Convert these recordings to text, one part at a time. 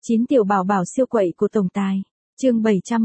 9 tiểu bảo bảo siêu quậy của tổng tài. Chương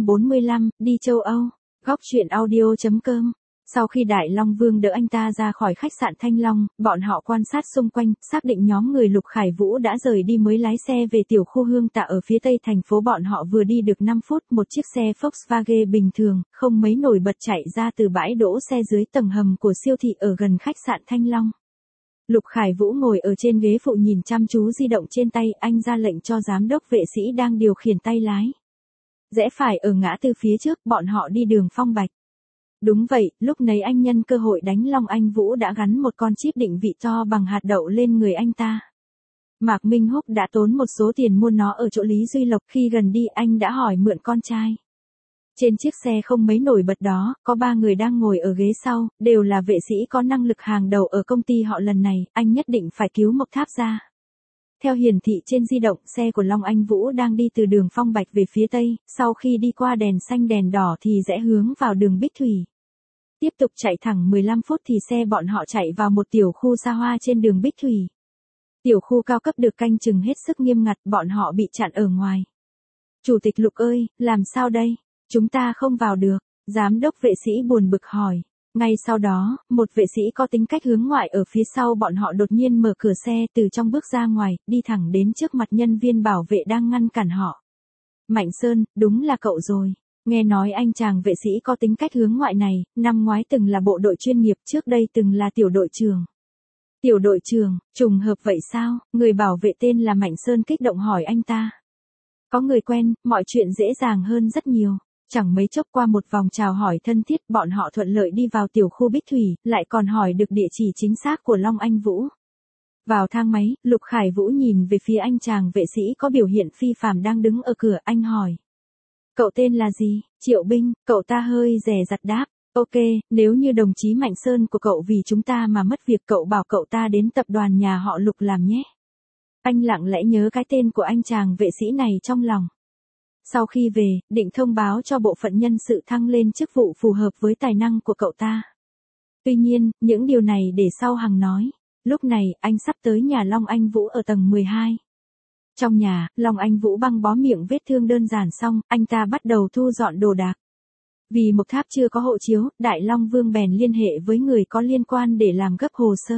745, đi châu Âu. Góc truyện audio.com. Sau khi Đại Long Vương đỡ anh ta ra khỏi khách sạn Thanh Long, bọn họ quan sát xung quanh, xác định nhóm người Lục Khải Vũ đã rời đi mới lái xe về tiểu khu Hương Tạ ở phía tây thành phố. Bọn họ vừa đi được 5 phút, một chiếc xe Volkswagen bình thường, không mấy nổi bật chạy ra từ bãi đỗ xe dưới tầng hầm của siêu thị ở gần khách sạn Thanh Long. Lục Khải Vũ ngồi ở trên ghế phụ nhìn chăm chú di động trên tay, anh ra lệnh cho giám đốc vệ sĩ đang điều khiển tay lái. Rẽ phải ở ngã tư phía trước, bọn họ đi đường Phong Bạch. Đúng vậy, lúc nấy anh nhân cơ hội đánh Long Anh Vũ đã gắn một con chip định vị to bằng hạt đậu lên người anh ta. Mạc Minh Húc đã tốn một số tiền mua nó ở chỗ Lý Duy Lộc, khi gần đi anh đã hỏi mượn con trai. Trên chiếc xe không mấy nổi bật đó, có 3 người đang ngồi ở ghế sau, đều là vệ sĩ có năng lực hàng đầu ở công ty họ. Lần này, anh nhất định phải cứu Mộc Tháp ra. Theo hiển thị trên di động, xe của Long Anh Vũ đang đi từ đường Phong Bạch về phía tây, sau khi đi qua đèn xanh đèn đỏ thì rẽ hướng vào đường Bích Thủy. Tiếp tục chạy thẳng 15 phút thì xe bọn họ chạy vào một tiểu khu xa hoa trên đường Bích Thủy. Tiểu khu cao cấp được canh chừng hết sức nghiêm ngặt, bọn họ bị chặn ở ngoài. Chủ tịch Lục ơi, làm sao đây? Chúng ta không vào được, giám đốc vệ sĩ buồn bực hỏi. Ngay sau đó, một vệ sĩ có tính cách hướng ngoại ở phía sau bọn họ đột nhiên mở cửa xe từ trong bước ra ngoài, đi thẳng đến trước mặt nhân viên bảo vệ đang ngăn cản họ. Mạnh Sơn, đúng là cậu rồi. Nghe nói anh chàng vệ sĩ có tính cách hướng ngoại này, năm ngoái từng là bộ đội chuyên nghiệp, trước đây từng là tiểu đội trưởng. Tiểu đội trưởng, trùng hợp vậy sao? Người bảo vệ tên là Mạnh Sơn kích động hỏi anh ta. Có người quen, mọi chuyện dễ dàng hơn rất nhiều. Chẳng mấy chốc qua một vòng chào hỏi thân thiết, bọn họ thuận lợi đi vào tiểu khu Bích Thủy, lại còn hỏi được địa chỉ chính xác của Long Anh Vũ. Vào thang máy, Lục Khải Vũ nhìn về phía anh chàng vệ sĩ có biểu hiện phi phàm đang đứng ở cửa, anh hỏi. Cậu tên là gì? Triệu Binh, cậu ta hơi dè dặt đáp. Ok, nếu như đồng chí Mạnh Sơn của cậu vì chúng ta mà mất việc, cậu bảo cậu ta đến tập đoàn nhà họ Lục làm nhé. Anh lặng lẽ nhớ cái tên của anh chàng vệ sĩ này trong lòng. Sau khi về, định thông báo cho bộ phận nhân sự thăng lên chức vụ phù hợp với tài năng của cậu ta. Tuy nhiên, những điều này để sau hằng nói. Lúc này, anh sắp tới nhà Long Anh Vũ ở tầng 12. Trong nhà, Long Anh Vũ băng bó miệng vết thương đơn giản xong, anh ta bắt đầu thu dọn đồ đạc. Vì Mộc Tháp chưa có hộ chiếu, Đại Long Vương bèn liên hệ với người có liên quan để làm gấp hồ sơ.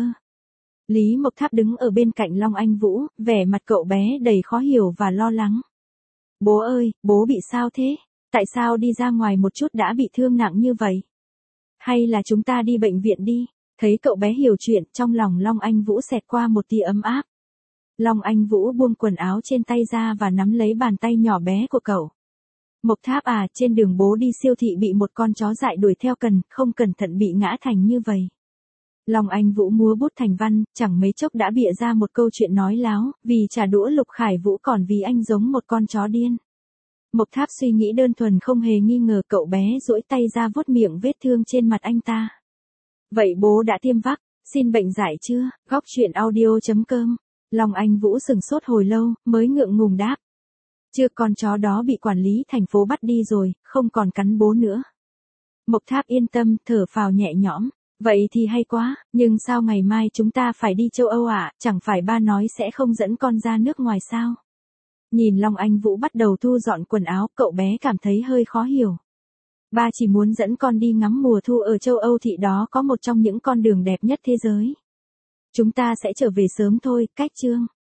Lý Mộc Tháp đứng ở bên cạnh Long Anh Vũ, vẻ mặt cậu bé đầy khó hiểu và lo lắng. Bố ơi, bố bị sao thế? Tại sao đi ra ngoài một chút đã bị thương nặng như vậy? Hay là chúng ta đi bệnh viện đi? Thấy cậu bé hiểu chuyện, trong lòng Long Anh Vũ xẹt qua một tia ấm áp. Long Anh Vũ buông quần áo trên tay ra và nắm lấy bàn tay nhỏ bé của cậu. Mộc Tháp à, trên đường bố đi siêu thị bị một con chó dại đuổi theo, không cẩn thận bị ngã thành như vậy. Long Anh Vũ múa bút thành văn, chẳng mấy chốc đã bịa ra một câu chuyện nói láo, vì trả đũa Lục Khải Vũ còn vì anh giống một con chó điên. Mộc Tháp suy nghĩ đơn thuần không hề nghi ngờ, cậu bé duỗi tay ra vuốt miệng vết thương trên mặt anh ta. Vậy bố đã tiêm vắc, xin bệnh giải chưa? Góc truyện audio.com. Long Anh Vũ sừng sốt hồi lâu, mới ngượng ngùng đáp. Chưa, con chó đó bị quản lý thành phố bắt đi rồi, không còn cắn bố nữa. Mộc Tháp yên tâm, thở phào nhẹ nhõm. Vậy thì hay quá, nhưng sao ngày mai chúng ta phải đi châu Âu ạ? Chẳng phải ba nói sẽ không dẫn con ra nước ngoài sao? Nhìn Long Anh Vũ bắt đầu thu dọn quần áo, cậu bé cảm thấy hơi khó hiểu. Ba chỉ muốn dẫn con đi ngắm mùa thu ở châu Âu, thị đó có một trong những con đường đẹp nhất thế giới. Chúng ta sẽ trở về sớm thôi, cách chương.